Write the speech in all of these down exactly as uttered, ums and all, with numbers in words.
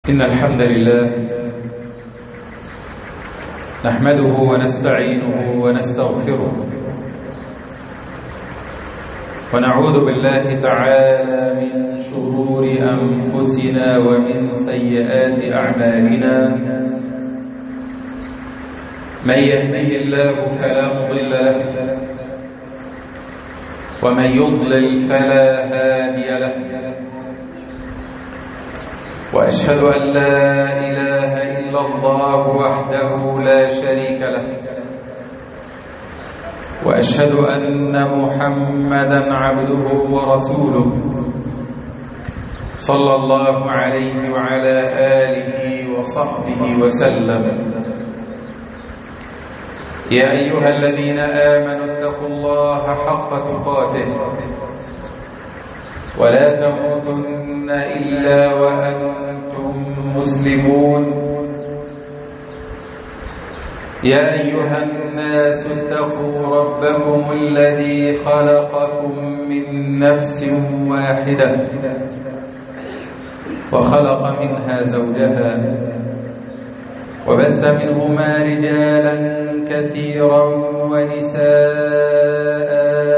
إن الحمد لله نحمده ونستعينه ونستغفره ونعوذ بالله تعالى من شرور أنفسنا ومن سيئات أعمالنا. من يهده الله فلا مضل له ومن يضلل فلا هادي له، وأشهد أن لا إله إلا الله وحده لا شريك له، وأشهد أن محمدا عبده ورسوله صلى الله عليه وعلى آله وصحبه وسلم. يا أيها الذين آمنوا اتقوا الله حق تقاته ولا تموتن إلا وأنتم مسلمون. يا أيها الناس اتقوا ربكم الذي خلقكم من نفس واحدة وخلق منها زوجها وبث منهما رجالا كثيرا ونساء،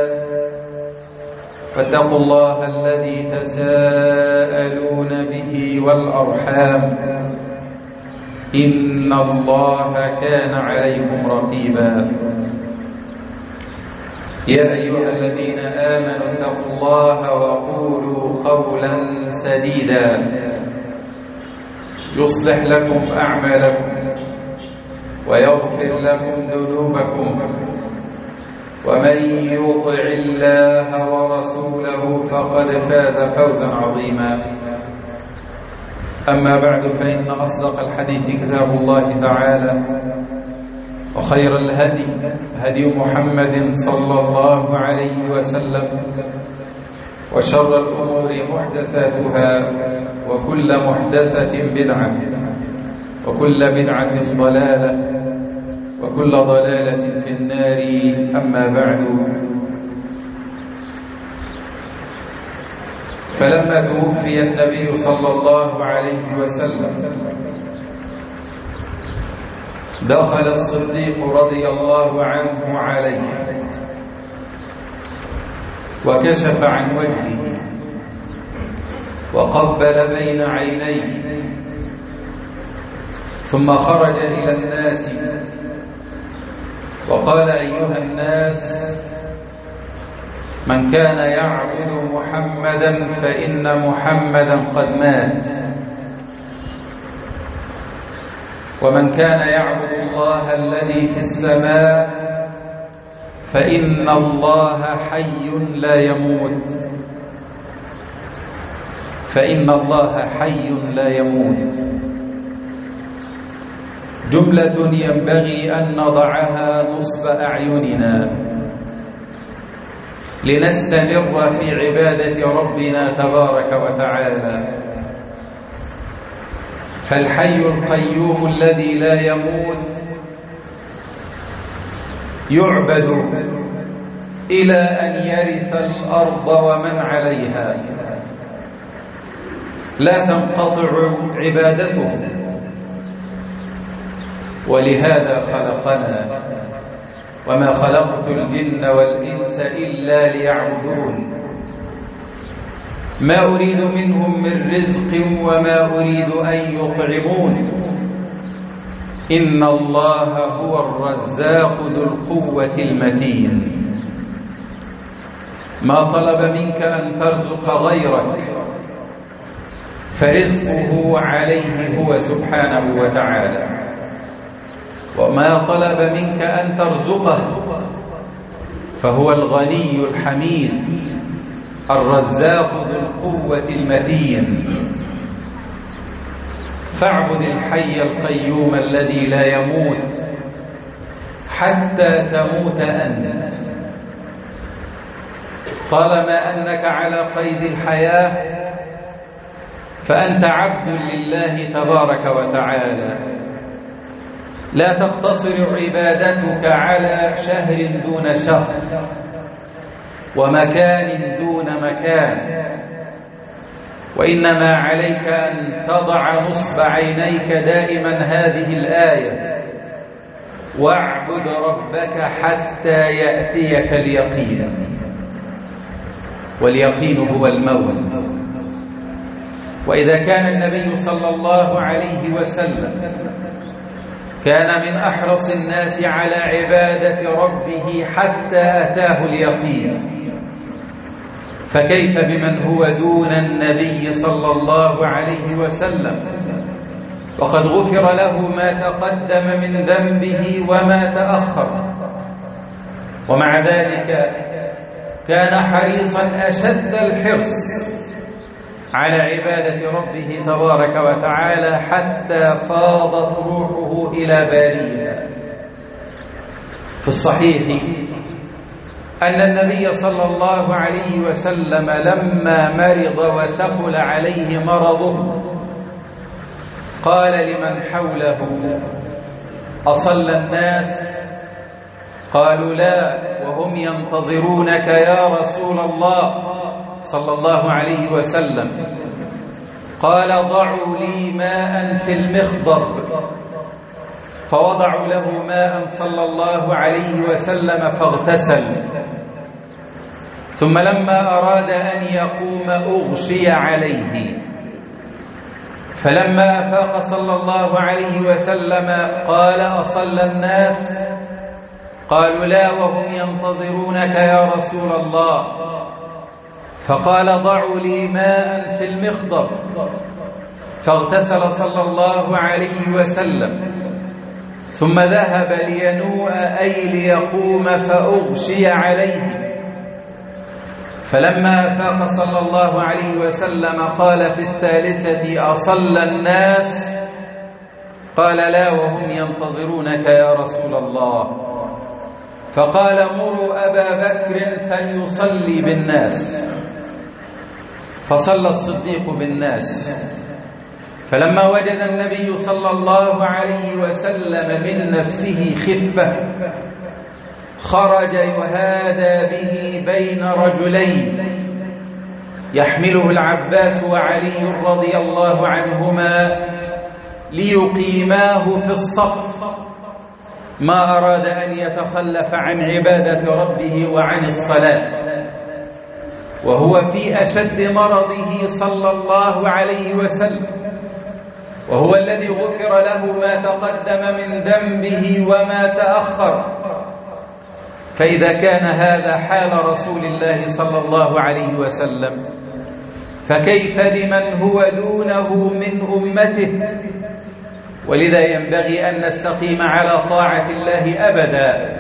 فاتقوا الله الذي تساءلون به والأرحام إن الله كان عليكم رقيبا. يا أيها الذين آمنوا اتقوا الله وقولوا قولا سديدا يصلح لكم أعمالكم ويغفر لكم ذنوبكم، ومن يطع الله ورسوله فقد فاز فوزا عظيما. أما بعد، فإن أصدق الحديث كتاب الله تعالى، وخير الهدي هدي محمد صلى الله عليه وسلم، وشر الأمور محدثاتها، وكل محدثة بدعة، وكل بدعة ضلالة، وكل ضلالة في النار. أما بعد، فلما توفي النبي صلى الله عليه وسلم دخل الصديق رضي الله عنه عليه وكشف عن وجهه وقبل بين عينيه، ثم خرج إلى الناس وقال: أيها الناس، من كان يعبد محمدا فإن محمدا قد مات، ومن كان يعبد الله الذي في السماء فإن الله حي لا يموت، فإن الله حي لا يموت. جملة ينبغي أن نضعها نصب أعيننا لنستمر في عبادة ربنا تبارك وتعالى. فالحي القيوم الذي لا يموت يعبد إلى أن يرث الأرض ومن عليها، لا تنقطع عبادته. ولهذا خلقنا، وما خلقت الجن والإنس إلا ليعبدون، ما أريد منهم من رزق وما أريد أن يطعمون، إن الله هو الرزاق ذو القوة المتين. ما طلب منك أن ترزق غيرك، فرزقه عليه هو سبحانه وتعالى، وما طلب منك أن ترزقه فهو الغني الحميد الرزاق ذو القوة المتين. فاعبد الحي القيوم الذي لا يموت حتى تموت أنت. طالما أنك على قيد الحياة فأنت عبد لله تبارك وتعالى. لا تقتصر عبادتك على شهر دون شهر ومكان دون مكان، وإنما عليك أن تضع نصب عينيك دائما هذه الآية: واعبد ربك حتى يأتيك اليقين. واليقين هو الموت. وإذا كان النبي صلى الله عليه وسلم كان من أحرص الناس على عبادة ربه حتى أتاه اليقين، فكيف بمن هو دون النبي صلى الله عليه وسلم وقد غفر له ما تقدم من ذنبه وما تأخر، ومع ذلك كان حريصا أشد الحرص على عبادة ربه تبارك وتعالى حتى فاضت روحه إلى بارئها. في الصحيح أن النبي صلى الله عليه وسلم لما مرض وثقل عليه مرضه قال لمن حوله: أصلى الناس؟ قالوا: لا، وهم ينتظرونك يا رسول الله صلى الله عليه وسلم. قال: ضعوا لي ماء في المخضب، فوضعوا له ماء صلى الله عليه وسلم فاغتسل، ثم لما أراد أن يقوم أغشي عليه، فلما أفاق صلى الله عليه وسلم قال: أصلى الناس؟ قالوا: لا، وهم ينتظرونك يا رسول الله. فقال: ضعوا لي ماء في المخضب، فاغتسل صلى الله عليه وسلم، ثم ذهب لينوء أي ليقوم فأغشي عليه، فلما أفاق صلى الله عليه وسلم قال في الثالثة: أصلى الناس؟ قال: لا، وهم ينتظرونك يا رسول الله. فقال: مروا أبا بكر فليصلي بالناس. فصلى الصديق بالناس، فلما وجد النبي صلى الله عليه وسلم من نفسه خفة خرج يهادى به بين رجلين يحمله العباس وعلي رضي الله عنهما ليقيماه في الصف، ما أراد أن يتخلف عن عبادة ربه وعن الصلاة، وهو في أشد مرضه صلى الله عليه وسلم، وهو الذي غفر له ما تقدم من ذنبه وما تأخر. فإذا كان هذا حال رسول الله صلى الله عليه وسلم، فكيف بمن هو دونه من أمته؟ ولذا ينبغي أن نستقيم على طاعة الله أبدا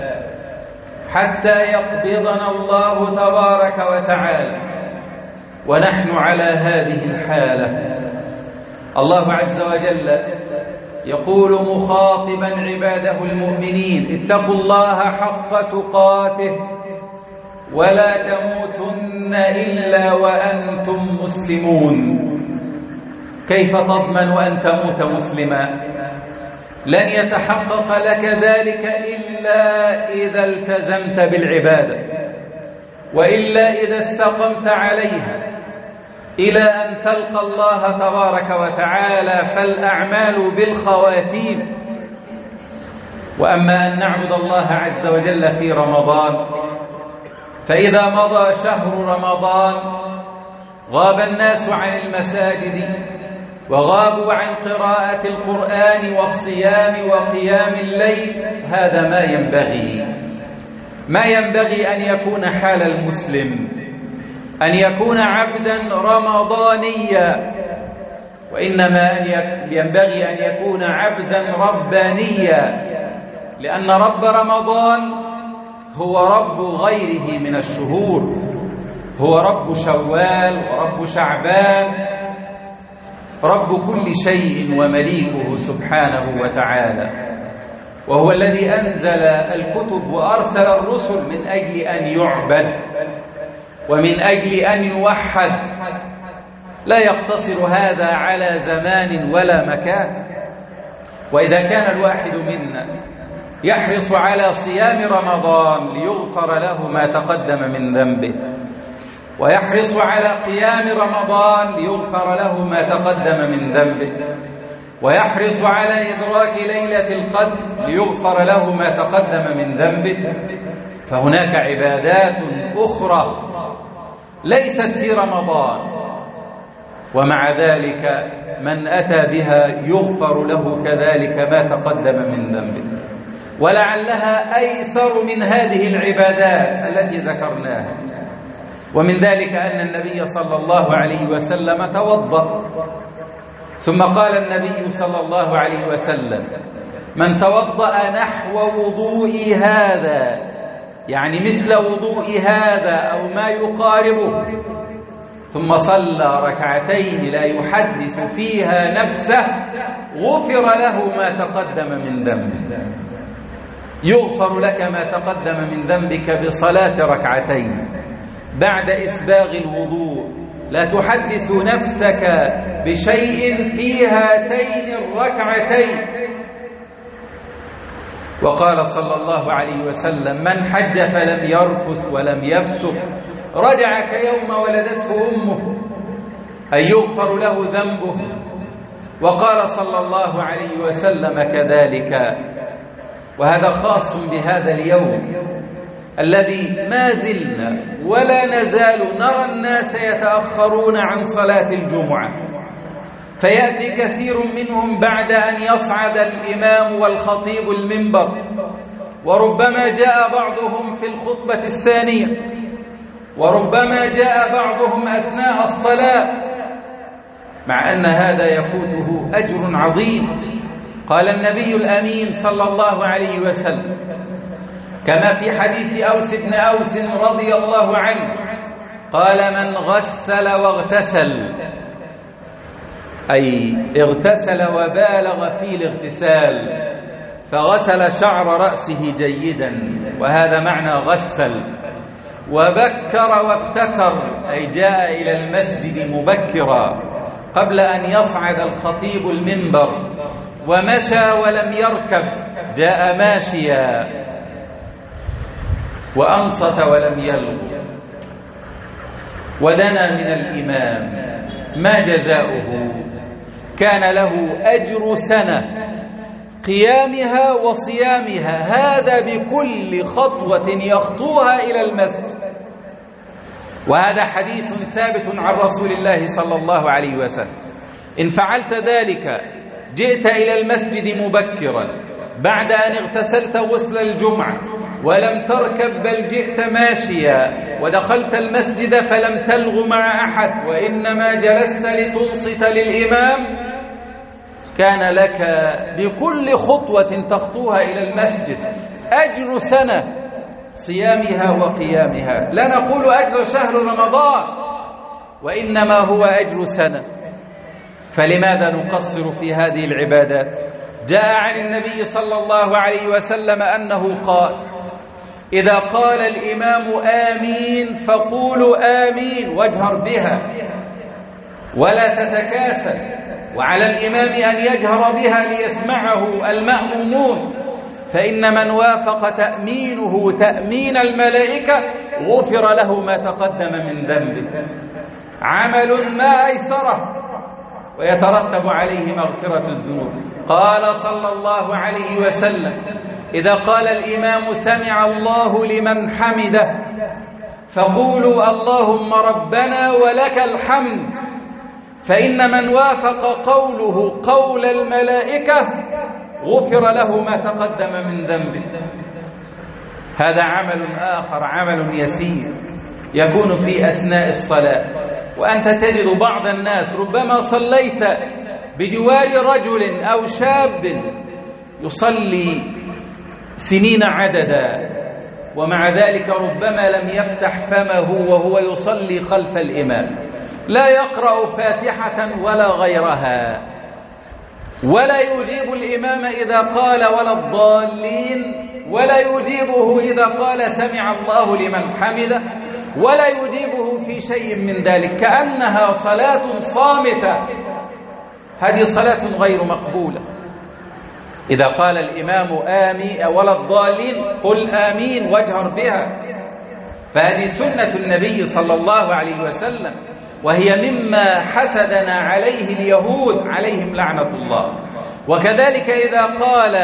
حتى يقبضنا الله تبارك وتعالى ونحن على هذه الحالة. الله عز وجل يقول مخاطبا عباده المؤمنين: اتقوا الله حق تقاته ولا تموتن إلا وأنتم مسلمون. كيف تضمن أن تموت مسلما؟ لن يتحقق لك ذلك إلا إذا التزمت بالعبادة، وإلا إذا استقمت عليها إلى أن تلقى الله تبارك وتعالى، فالأعمال بالخواتيم. وأما أن نعبد الله عز وجل في رمضان، فإذا مضى شهر رمضان غاب الناس عن المساجد وغابوا عن قراءة القرآن والصيام وقيام الليل. هذا ما ينبغي ما ينبغي أن يكون حال المسلم، أن يكون عبدا رمضانيا، وإنما ينبغي أن يكون عبدا ربانيا، لأن رب رمضان هو رب غيره من الشهور، هو رب شوال ورب شعبان، رب كل شيء ومليكه سبحانه وتعالى، وهو الذي أنزل الكتب وأرسل الرسل من أجل أن يعبد ومن أجل أن يوحد. لا يقتصر هذا على زمان ولا مكان. وإذا كان الواحد منا يحرص على صيام رمضان ليغفر له ما تقدم من ذنبه، ويحرص على قيام رمضان ليغفر له ما تقدم من ذنبه، ويحرص على إدراك ليلة القدر ليغفر له ما تقدم من ذنبه، فهناك عبادات أخرى ليست في رمضان ومع ذلك من أتى بها يغفر له كذلك ما تقدم من ذنبه، ولعلها أيسر من هذه العبادات التي ذكرناها. ومن ذلك أن النبي صلى الله عليه وسلم توضأ، ثم قال النبي صلى الله عليه وسلم: من توضأ نحو وضوئي هذا، يعني مثل وضوء هذا أو ما يقاربه، ثم صلى ركعتين لا يحدث فيها نفسه، غفر له ما تقدم من ذنبه. يغفر لك ما تقدم من ذنبك بصلاة ركعتين بعد إسباغ الوضوء، لا تحدث نفسك بشيء في هاتين الركعتين. وقال صلى الله عليه وسلم: من حج فلم يرفث ولم يفسق رجع كيوم ولدته أمه، أي يغفر له ذنبه. وقال صلى الله عليه وسلم كذلك، وهذا خاص بهذا اليوم الذي ما زلنا ولا نزال نرى الناس يتأخرون عن صلاة الجمعة، فيأتي كثير منهم بعد أن يصعد الإمام والخطيب المنبر، وربما جاء بعضهم في الخطبة الثانية، وربما جاء بعضهم أثناء الصلاة، مع أن هذا يفوته أجر عظيم. قال النبي الأمين صلى الله عليه وسلم كما في حديث أوس بن أوس رضي الله عنه قال: من غسل واغتسل، أي اغتسل وبالغ في الاغتسال، فغسل شعر رأسه جيدا، وهذا معنى غسل، وبكر وابتكر، أي جاء إلى المسجد مبكرا قبل أن يصعد الخطيب المنبر، ومشى ولم يركب، جاء ماشيا، وأنصت ولم يلغو، ودنا من الإمام، ما جزاؤه؟ كان له أجر سنة قيامها وصيامها، هذا بكل خطوة يخطوها إلى المسجد. وهذا حديث ثابت عن رسول الله صلى الله عليه وسلم: إن فعلت ذلك جئت إلى المسجد مبكرا بعد أن اغتسلت غسل الجمعة ولم تركب، بل جئت ماشيا ودخلت المسجد فلم تلغ مع أحد، وإنما جلست لتنصت للإمام، كان لك بكل خطوة تخطوها إلى المسجد أجر سنة صيامها وقيامها. لا نقول أجر شهر رمضان، وإنما هو أجر سنة. فلماذا نقصر في هذه العبادات؟ جاء عن النبي صلى الله عليه وسلم أنه قال: إذا قال الإمام آمين فقولوا آمين، واجهر بها ولا تتكاسل، وعلى الإمام أن يجهر بها ليسمعه المأمومون، فإن من وافق تأمينه تأمين الملائكة غفر له ما تقدم من ذنبه. عمل ما أيسره ويترتب عليه مغفرة الذنوب. قال صلى الله عليه وسلم: إذا قال الإمام سمع الله لمن حمده فقولوا اللهم ربنا ولك الحمد، فإن من وافق قوله قول الملائكة غفر له ما تقدم من ذنبه. هذا عمل آخر، عمل يسير يكون في أثناء الصلاة، وأنت تجد بعض الناس ربما صليت بجوار رجل أو شاب يصلي سنين عددا، ومع ذلك ربما لم يفتح فمه وهو يصلي خلف الإمام، لا يقرأ فاتحة ولا غيرها، ولا يجيب الإمام إذا قال ولا الضالين، ولا يجيبه إذا قال سمع الله لمن حمده، ولا يجيبه في شيء من ذلك، كأنها صلاة صامتة. هذه صلاة غير مقبولة. إذا قال الإمام آمين ولا الضالين قل آمين واجهر بها. فهذه سنة النبي صلى الله عليه وسلم، وهي مما حسدنا عليه اليهود عليهم لعنة الله. وكذلك إذا قال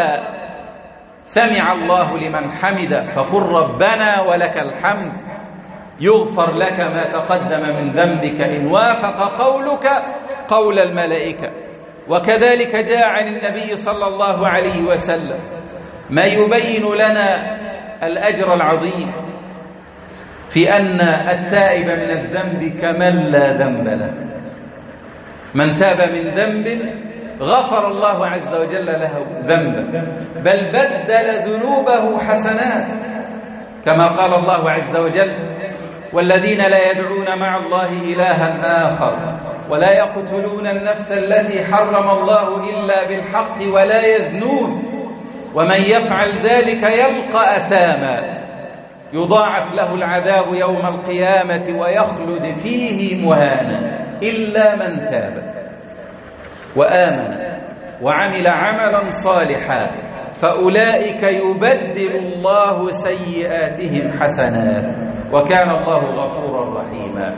سمع الله لمن حمده فقل ربنا ولك الحمد يغفر لك ما تقدم من ذنبك إن وافق قولك قول الملائكة. وكذلك جاء عن النبي صلى الله عليه وسلم ما يبين لنا الأجر العظيم في أن التائب من الذنب كمن لا ذنب له. من تاب من ذنب غفر الله عز وجل له ذنبه، بل بدل ذنوبه حسنات، كما قال الله عز وجل والذين لا يدعون مع الله إلها آخر ولا يقتلون النفس التي حرم الله إلا بالحق ولا يزنون ومن يفعل ذلك يلقى أثاما يضاعف له العذاب يوم القيامة ويخلد فيه مهانا إلا من تاب وآمن وعمل عملا صالحا فأولئك يبدل الله سيئاتهم حسنات وكان الله غفورا رحيما.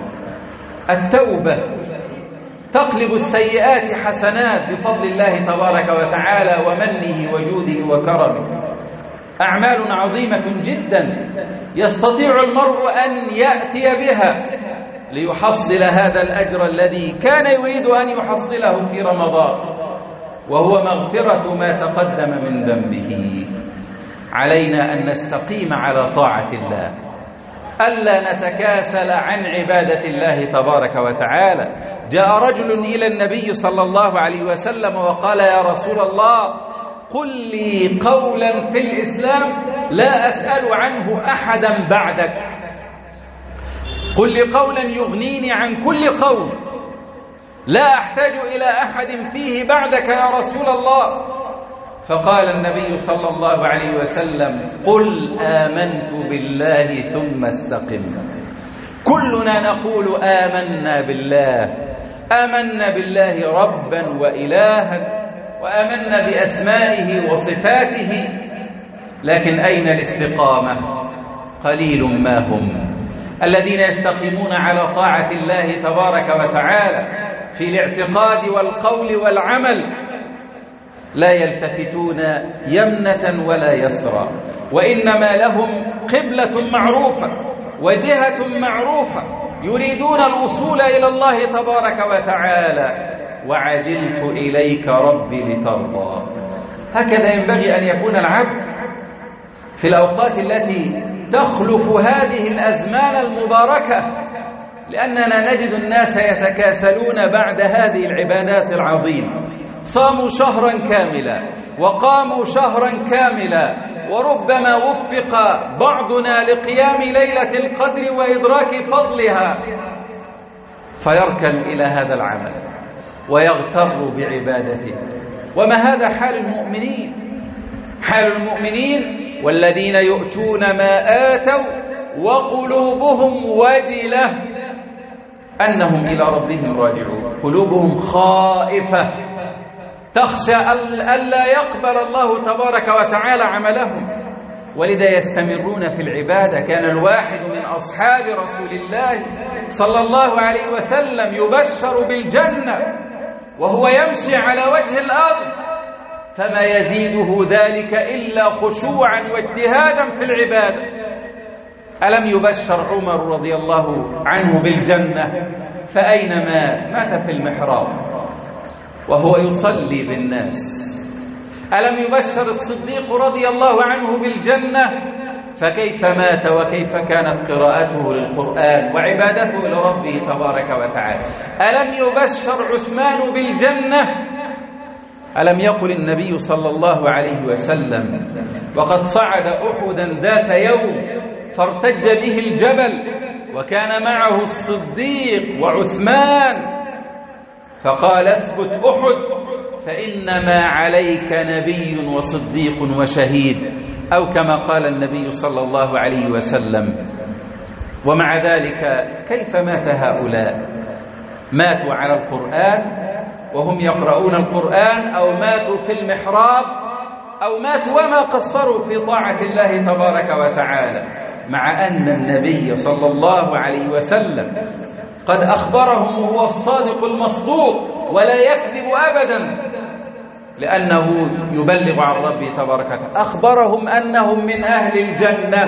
التوبة تقلب السيئات حسنات بفضل الله تبارك وتعالى ومنه وجوده وكرمه. أعمال عظيمة جدا يستطيع المرء أن يأتي بها ليحصل هذا الأجر الذي كان يريد أن يحصله في رمضان، وهو مغفرة ما تقدم من ذنبه. علينا أن نستقيم على طاعة الله، ألا نتكاسل عن عبادة الله تبارك وتعالى. جاء رجل إلى النبي صلى الله عليه وسلم وقال يا رسول الله قل لي قولا في الإسلام لا أسأل عنه أحدا بعدك، قل لي قولا يغنيني عن كل قول لا أحتاج إلى أحد فيه بعدك يا رسول الله. فقال النبي صلى الله عليه وسلم قل آمنت بالله ثم استقم. كلنا نقول آمنا بالله، آمنا بالله ربا وإلها وآمنا بأسمائه وصفاته، لكن أين الاستقامة؟ قليل ما هم الذين يستقيمون على طاعة الله تبارك وتعالى في الاعتقاد والقول والعمل، لا يلتفتون يمنة ولا يسرى، وإنما لهم قبلة معروفة وجهة معروفة يريدون الوصول إلى الله تبارك وتعالى. وعجلت إليك ربي لترضى. هكذا ينبغي أن يكون العبد في الأوقات التي تخلف هذه الأزمان المباركة، لأننا نجد الناس يتكاسلون بعد هذه العبادات العظيمة. صاموا شهرا كاملا وقاموا شهرا كاملا، وربما وفق بعضنا لقيام ليلة القدر وإدراك فضلها فيركن إلى هذا العمل ويغتر بعبادته. وما هذا حال المؤمنين؟ حال المؤمنين والذين يؤتون ما آتوا وقلوبهم وجلة أنهم إلى ربهم راجعون، قلوبهم خائفة تخشى ألا يقبل الله تبارك وتعالى عملهم، ولذا يستمرون في العبادة. كان الواحد من أصحاب رسول الله صلى الله عليه وسلم يبشر بالجنة وهو يمشي على وجه الأرض، فما يزيده ذلك إلا خشوعا واجتهادا في العبادة. ألم يبشر عمر رضي الله عنه بالجنة فأين مات؟ مات في المحراب وهو يصلي بالناس. ألم يبشر الصديق رضي الله عنه بالجنة فكيف مات وكيف كانت قراءته للقرآن وعبادته لربه تبارك وتعالى؟ ألم يبشر عثمان بالجنة؟ ألم يقل النبي صلى الله عليه وسلم وقد صعد أحدا ذات يوم فارتج به الجبل وكان معه الصديق وعثمان فقال اثبت أحد فإنما عليك نبي وصديق وشهيد، أو كما قال النبي صلى الله عليه وسلم. ومع ذلك كيف مات هؤلاء؟ ماتوا على القرآن وهم يقرؤون القرآن، أو ماتوا في المحراب، أو ماتوا وما قصروا في طاعة الله تبارك وتعالى. مع أن النبي صلى الله عليه وسلم قد أخبرهم وهو الصادق المصدوق ولا يكذب أبدا، لأنه يبلغ عن ربه تبارك وتعالى. أخبرهم أنهم من أهل الجنة،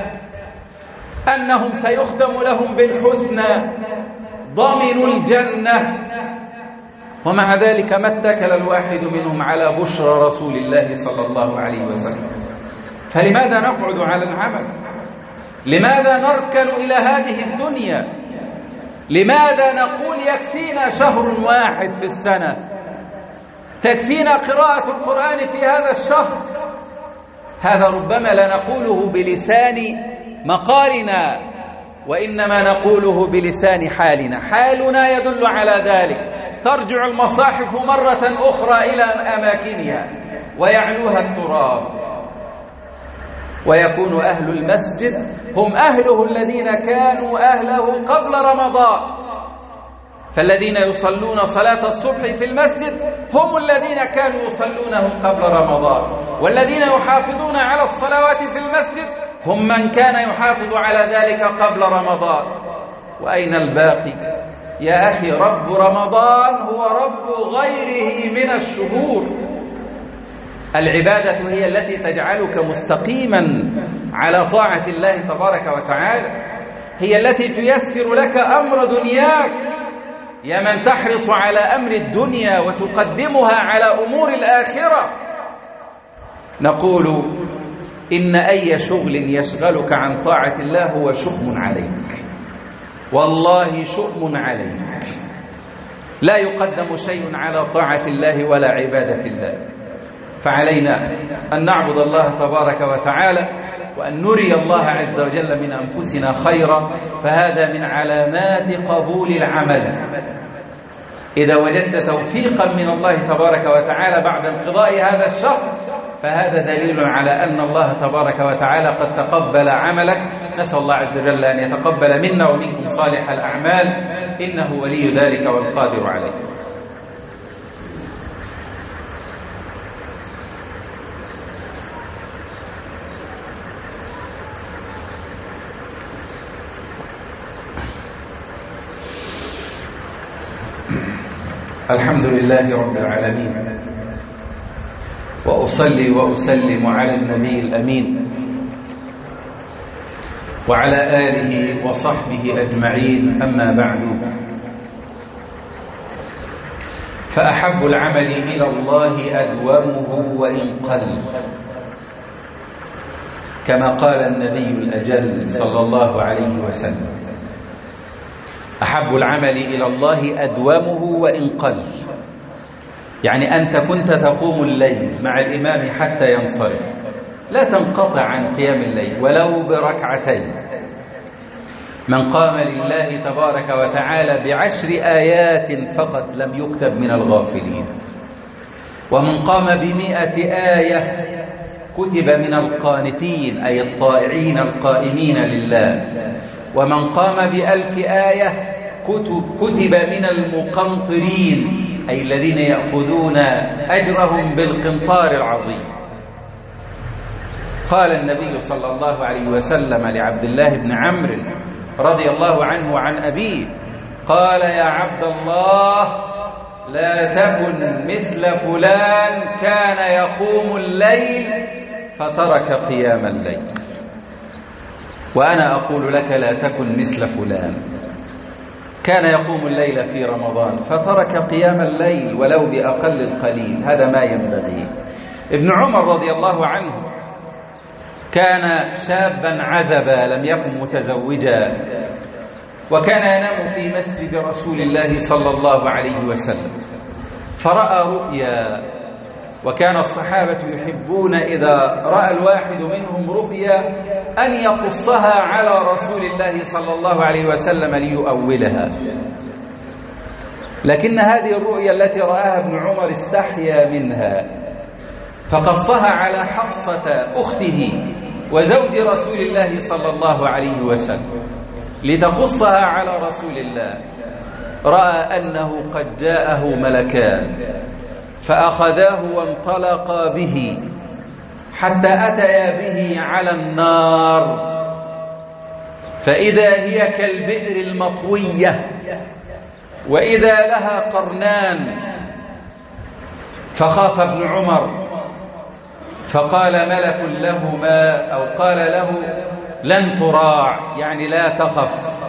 أنهم سيختم لهم بالحسنى، ضمنوا الجنة، ومع ذلك ما اتكل الواحد منهم على بشرى رسول الله صلى الله عليه وسلم. فلماذا نقعد على العمل؟ لماذا نركن إلى هذه الدنيا؟ لماذا نقول يكفينا شهر واحد في السنة، تكفينا قراءة القرآن في هذا الشهر؟ هذا ربما لا نقوله بلسان مقالنا، وإنما نقوله بلسان حالنا. حالنا يدل على ذلك. ترجع المصاحف مرة أخرى إلى أماكنها ويعلوها التراب، ويكون أهل المسجد هم أهله الذين كانوا أهله قبل رمضان. فالذين يصلون صلاة الصبح في المسجد هم الذين كانوا يصلونه قبل رمضان، والذين يحافظون على الصلوات في المسجد هم من كان يحافظ على ذلك قبل رمضان. وأين الباقي؟ يا أخي، رب رمضان هو رب غيره من الشهور. العبادة هي التي تجعلك مستقيما على طاعة الله تبارك وتعالى، هي التي تيسر لك أمر دنياك. يا من تحرص على أمر الدنيا وتقدمها على أمور الآخرة، نقول إن أي شغل يشغلك عن طاعة الله هو شؤم عليك، والله شؤم عليك. لا يقدم شيء على طاعة الله ولا عبادة الله. فعلينا أن نعبد الله تبارك وتعالى، وأن نري الله عز وجل من أنفسنا خيرا، فهذا من علامات قبول العمل. إذا وجدت توفيقا من الله تبارك وتعالى بعد انقضاء هذا الشهر، فهذا دليل على أن الله تبارك وتعالى قد تقبل عملك. نسأل الله عز وجل أن يتقبل منا ومنكم صالح الأعمال، إنه ولي ذلك والقادر عليه. الحمد لله رب العالمين، وأصلي وأسلم على النبي الأمين وعلى آله وصحبه أجمعين. أما بعد، فأحب العمل إلى الله أدومه وإن قل، كما قال النبي الأجل صلى الله عليه وسلم: أحب العمل إلى الله أدومه وإن قل. يعني أنت كنت تقوم الليل مع الإمام حتى ينصرف، لا تنقطع عن قيام الليل ولو بركعتين. من قام لله تبارك وتعالى بعشر آيات فقط لم يكتب من الغافلين، ومن قام بمئة آية كتب من القانتين، أي الطائعين القائمين لله. ومن قام بألف آية كتب من المقنطرين، أي الذين يأخذون أجرهم بالقنطار العظيم. قال النبي صلى الله عليه وسلم لعبد الله بن عمرو رضي الله عنه وعن أبيه، قال: يا عبد الله، لا تكن مثل فلان كان يقوم الليل فترك قيام الليل. وأنا أقول لك: لا تكن مثل فلان كان يقوم الليل في رمضان فترك قيام الليل ولو بأقل القليل. هذا ما ينبغي. ابن عمر رضي الله عنه كان شابا عزبا، لم يكن متزوجا، وكان ينام في مسجد رسول الله صلى الله عليه وسلم، فرأى رؤيا. وكان الصحابة يحبون إذا رأى الواحد منهم رؤيا أن يقصها على رسول الله صلى الله عليه وسلم ليؤولها. لكن هذه الرؤيا التي رآها ابن عمر استحيا منها، فقصها على حفصة أخته وزوج رسول الله صلى الله عليه وسلم لتقصها على رسول الله. رأى أنه قد جاءه ملكان فأخذاه وانطلقا به حتى أتيا به على النار، فإذا هي كالبئر المطوية وإذا لها قرنان. فخاف ابن عمر فقال ملك لهما أو قال له لن تراع، يعني لا تخف.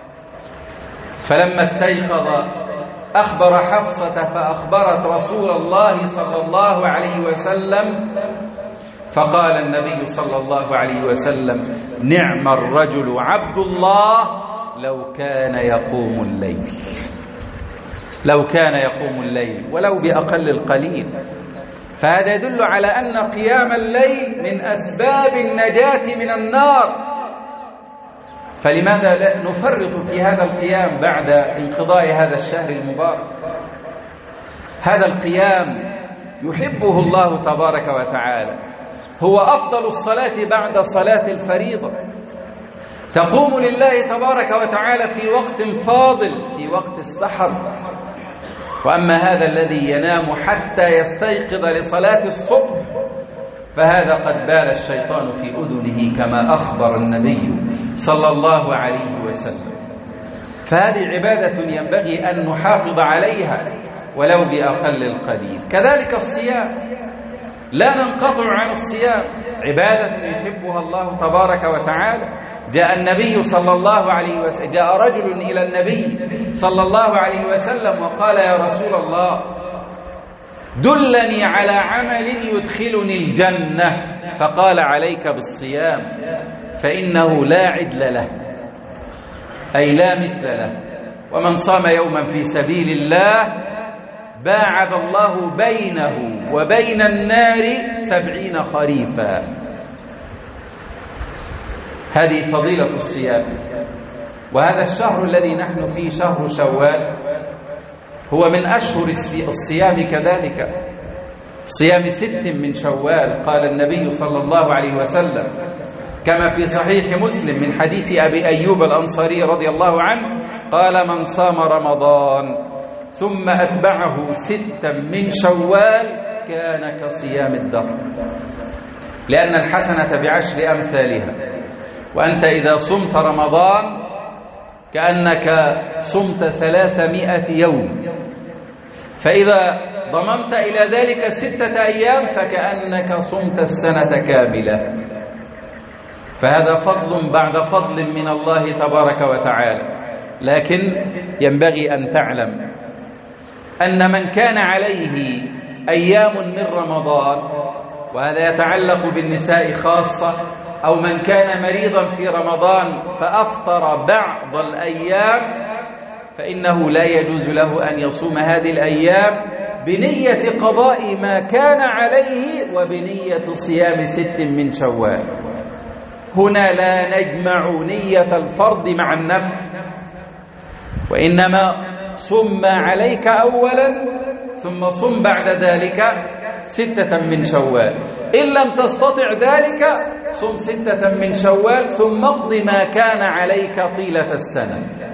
فلما استيقظ أخبر حفصة فأخبرت رسول الله صلى الله عليه وسلم، فقال النبي صلى الله عليه وسلم نعم الرجل عبد الله لو كان يقوم الليل، لو كان يقوم الليل ولو بأقل القليل. فهذا يدل على أن قيام الليل من أسباب النجاة من النار. فلماذا لا نفرط في هذا القيام بعد انقضاء هذا الشهر المبارك؟ هذا القيام يحبه الله تبارك وتعالى، هو أفضل الصلاة بعد صلاة الفريضة. تقوم لله تبارك وتعالى في وقت فاضل، في وقت السحر. وأما هذا الذي ينام حتى يستيقظ لصلاة الصبح فهذا قد بال الشيطان في أذنه كما أخبر النبي صلى الله عليه وسلم. فهذه عبادة ينبغي أن نحافظ عليها ولو بأقل القليل. كذلك الصيام، لا ننقطع عن الصيام، عبادة يحبها الله تبارك وتعالى. جاء النبي صلى الله عليه وسلم جاء رجل إلى النبي صلى الله عليه وسلم وقال يا رسول الله دلني على عمل يدخلني الجنة. فقال عليك بالصيام فإنه لا عدل له، أي لا مثل له. ومن صام يوما في سبيل الله باعد الله بينه وبين النار سبعين خريفا. هذه فضيلة الصيام. وهذا الشهر الذي نحن فيه شهر شوال هو من أشهر الصيام كذلك، صيام ست من شوال. قال النبي صلى الله عليه وسلم كما في صحيح مسلم من حديث أبي أيوب الأنصاري رضي الله عنه قال من صام رمضان ثم أتبعه ستا من شوال كان كصيام الدهر، لأن الحسنة بعشر أمثالها. وأنت إذا صمت رمضان كأنك صمت ثلاثمائة يوم، فإذا ضممت إلى ذلك ستة أيام فكأنك صمت السنة كاملة. فهذا فضل بعد فضل من الله تبارك وتعالى. لكن ينبغي أن تعلم أن من كان عليه أيام من رمضان، وهذا يتعلق بالنساء خاصة، أو من كان مريضا في رمضان فأفطر بعض الأيام، فإنه لا يجوز له أن يصوم هذه الأيام بنية قضاء ما كان عليه وبنية صيام ست من شوال. هنا لا نجمع نية الفرض مع النفل، وإنما صم عليك أولا ثم صم بعد ذلك ستة من شوال. إن لم تستطع ذلك صم ستة من شوال ثم اقض ما كان عليك طيلة السنة.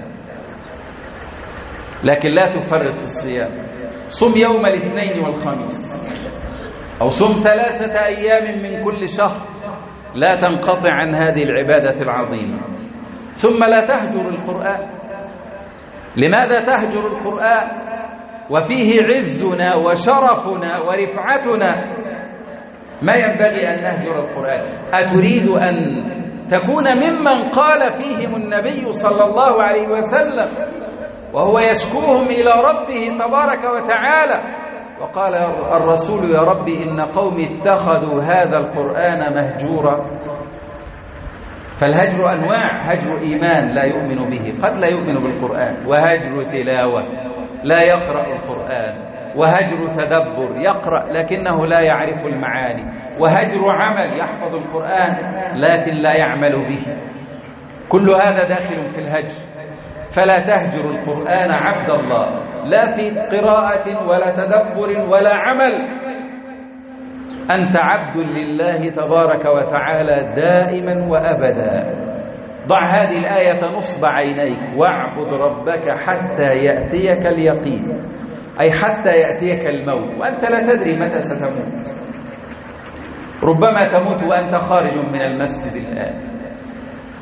لكن لا تفرط في الصيام، صم يوم الاثنين والخميس، أو صم ثلاثة أيام من كل شهر، لا تنقطع عن هذه العبادة العظيمة. ثم لا تهجر القرآن. لماذا تهجر القرآن وفيه عزنا وشرفنا ورفعتنا؟ ما ينبغي أن نهجر القرآن. أتريد أن تكون ممن قال فيهم النبي صلى الله عليه وسلم وهو يشكوهم إلى ربه تبارك وتعالى، وقال الرسول يا ربي إن قومي اتخذوا هذا القرآن مهجورا؟ فالهجر أنواع: هجر إيمان لا يؤمن به، قد لا يؤمن بالقرآن، وهجر تلاوة لا يقرأ القرآن، وهجر تدبر يقرأ لكنه لا يعرف المعاني، وهجر عمل يحفظ القرآن لكن لا يعمل به. كل هذا داخل في الهجر. فلا تهجر القرآن عبد الله، لا في قراءة ولا تدبر ولا عمل. أنت عبد لله تبارك وتعالى دائما وأبدا. ضع هذه الآية نصب عينيك: واعبد ربك حتى يأتيك اليقين، أي حتى يأتيك الموت، وأنت لا تدري متى ستموت. ربما تموت وأنت خارج من المسجد الآن،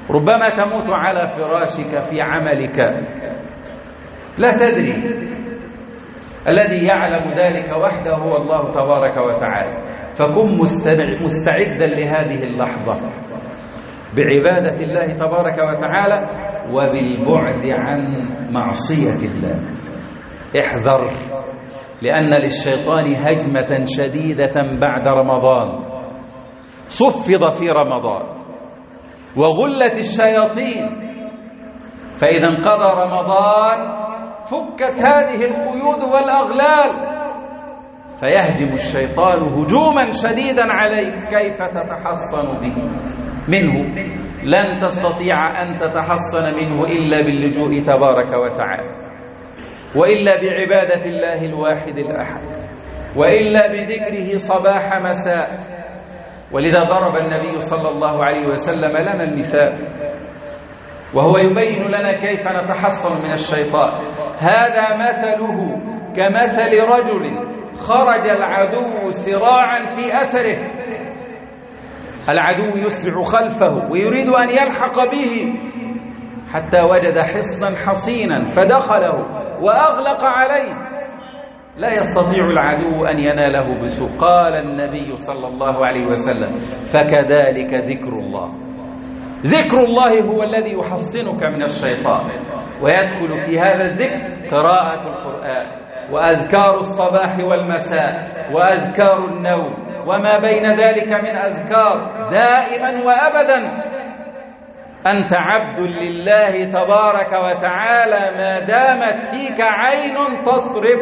ربما تموت على فراشك في عملك، لا تدري. الذي يعلم ذلك وحده هو الله تبارك وتعالى. فكن مستعدا لهذه اللحظة بعبادة الله تبارك وتعالى وبالبعد عن معصية الله. احذر، لأن للشيطان هجمة شديدة بعد رمضان، صفد في رمضان وغلت الشياطين، فإذا انقضى رمضان فكت هذه القيود والأغلال، فيهجم الشيطان هجوما شديدا عليك. كيف تتحصن به منه؟ لن تستطيع أن تتحصن منه إلا باللجوء تبارك وتعالى، وإلا بعبادة الله الواحد الأحد، وإلا بذكره صباح مساء. ولذا ضرب النبي صلى الله عليه وسلم لنا المثال، وهو يبين لنا كيف نتحصن من الشيطان. هذا مثله كمثل رجل خرج العدو سراعا في أثره، العدو يسرع خلفه ويريد أن يلحق به، حتى وجد حصنا حصينا فدخله وأغلق عليه، لا يستطيع العدو أن يناله بسوء. قال النبي صلى الله عليه وسلم: فكذلك ذكر الله. ذكر الله هو الذي يحصنك من الشيطان، ويدخل في هذا الذكر قراءة القرآن وأذكار الصباح والمساء وأذكار النوم وما بين ذلك من أذكار دائما وأبدا. أنت عبد لله تبارك وتعالى ما دامت فيك عين تطرف،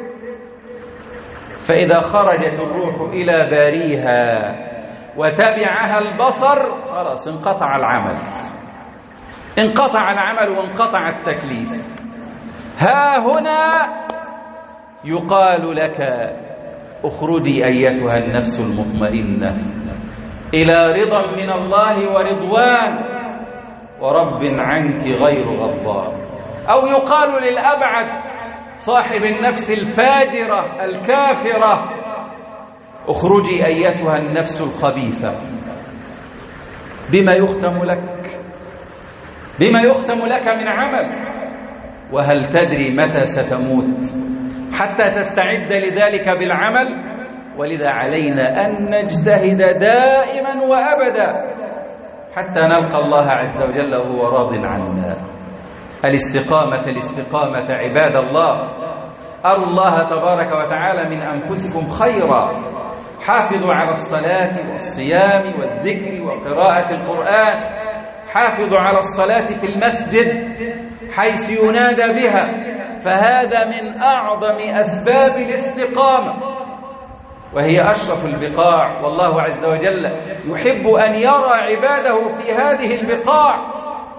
فإذا خرجت الروح إلى باريها وتبعها البصر خلاص انقطع العمل، انقطع العمل وانقطع التكليف. ها هنا يقال لك: اخرجي أيتها النفس المطمئنة إلى رضا من الله ورضوان ورب عنك غير غضبان. أو يقال للأبعد صاحب النفس الفاجرة الكافرة: اخرجي أيتها النفس الخبيثة. بما يختم لك؟ بما يختم لك من عمل؟ وهل تدري متى ستموت حتى تستعد لذلك بالعمل؟ ولذا علينا أن نجتهد دائما وأبدا حتى نلقى الله عز وجل وهو راض عنا. الاستقامة الاستقامة عباد الله. أروا الله تبارك وتعالى من أنفسكم خيرا. حافظوا على الصلاة والصيام والذكر وقراءة القرآن. حافظوا على الصلاة في المسجد حيث ينادى بها، فهذا من أعظم أسباب الاستقامة، وهي أشرف البقاع، والله عز وجل يحب أن يرى عباده في هذه البقاع.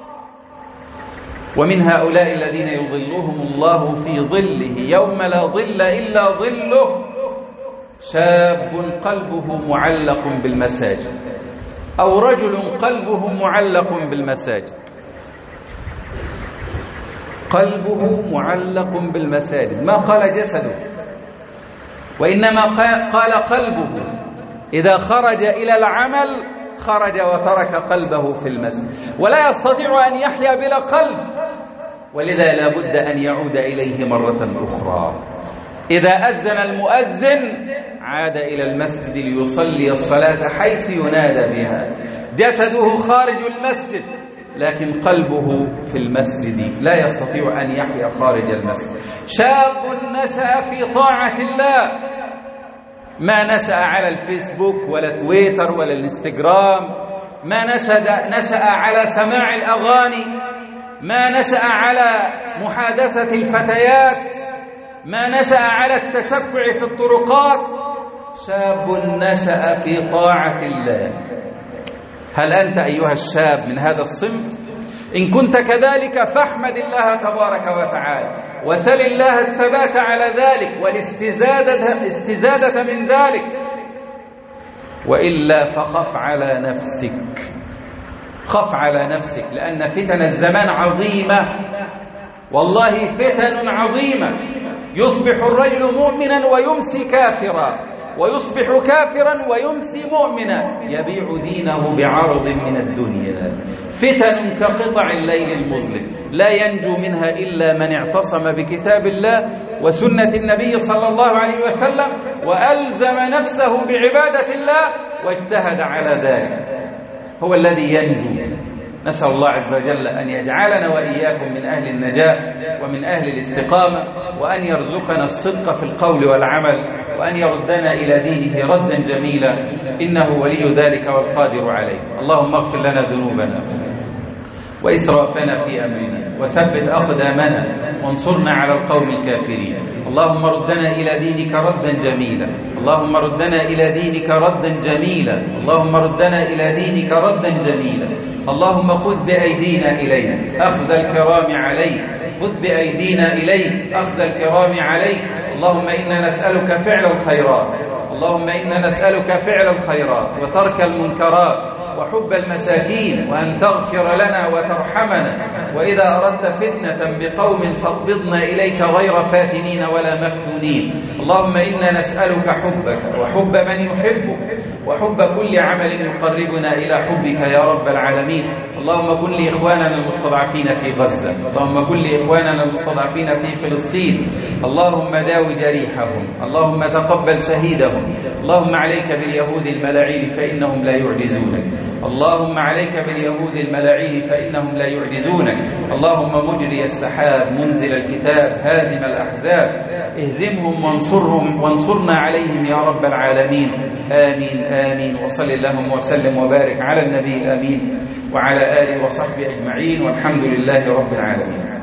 ومن هؤلاء الذين يظلهم الله في ظله يوم لا ظل إلا ظله: شاب قلبه معلق بالمساجد، أو رجل قلبه معلق بالمساجد. قلبه معلق بالمساجد، ما قال جسده، وإنما قال قلبه. إذا خرج إلى العمل خرج وترك قلبه في المسجد، ولا يستطيع أن يحيا بلا قلب، ولذا لا بد أن يعود إليه مرة أخرى. إذا أذن المؤذن عاد إلى المسجد ليصلي الصلاة حيث ينادى بها. جسده خارج المسجد لكن قلبه في المسجد، لا يستطيع أن يحيا خارج المسجد. شاب نشأ في طاعة الله، ما نشأ على الفيسبوك ولا تويتر ولا الانستغرام، ما نشأ, نشأ على سماع الأغاني، ما نشأ على محادثة الفتيات، ما نشأ على التسبع في الطرقات. شاب نشأ في طاعة الله. هل أنت أيها الشاب من هذا الصنف؟ إن كنت كذلك فاحمد الله تبارك وتعالى، وسل الله الثبات على ذلك والاستزادة استزادة من ذلك، وإلا فخف على نفسك. خف على نفسك، لأن فتن الزمان عظيمة، والله فتن عظيمة. يصبح الرجل مؤمنا ويمسي كافرا، ويصبح كافرا ويمسي مؤمنا يبيع دينه بعرض من الدنيا. فتن كقطع الليل المظلم لا ينجو منها إلا من اعتصم بكتاب الله وسنة النبي صلى الله عليه وسلم وألزم نفسه بعبادة الله واجتهد على ذلك، هو الذي ينجو. نسأل الله عز وجل أن يجعلنا وإياكم من أهل النجاة ومن أهل الاستقامة، وأن يرزقنا الصدق في القول والعمل، وأن يردنا إلى دينه ردا جميلا، إنه ولي ذلك والقادر عليه. اللهم اغفر لنا ذنوبنا وإسرافنا في أمرنا وثبت أقدامنا وانصرنا على القوم الكافرين. اللهم ردنا إلى دينك ردا جميلا، اللهم ردنا إلى دينك ردا جميلا، اللهم ردنا إلى دينك ردا جميلا. اللهم خذ بأيدينا إليك أخذ الكرام عليك، خذ بأيدينا إليك أخذ الكرام عليك. اللهم إنا نسألك فعل الخيرات، اللهم إنا نسألك فعل الخيرات وترك المنكرات وحب المساكين، وأن تغفر لنا وترحمنا، وإذا أردت فتنة بقوم فاقبضنا إليك غير فاتنين ولا مفتونين. اللهم إنا نسألك حبك وحب من يحبك وحب كل عمل يقربنا إلى حبك يا رب العالمين. اللهم كن لإخواننا المستضعفين في غزة، اللهم كن لإخواننا المستضعفين في فلسطين، اللهم داوي جريحهم، اللهم تقبل شهيدهم. اللهم عليك باليهود الملاعين فإنهم لا يعجزونك، اللهم عليك باليهود الملاعين فإنهم لا يعجزونك. اللهم مجري السحاب منزل الكتاب هادم الأحزاب اهزمهم وانصرهم وانصرنا عليهم يا رب العالمين. آمين آمين. وصل اللهم وسلم وبارك على النبي آمين وعلى آله وصحبه أجمعين، والحمد لله رب العالمين.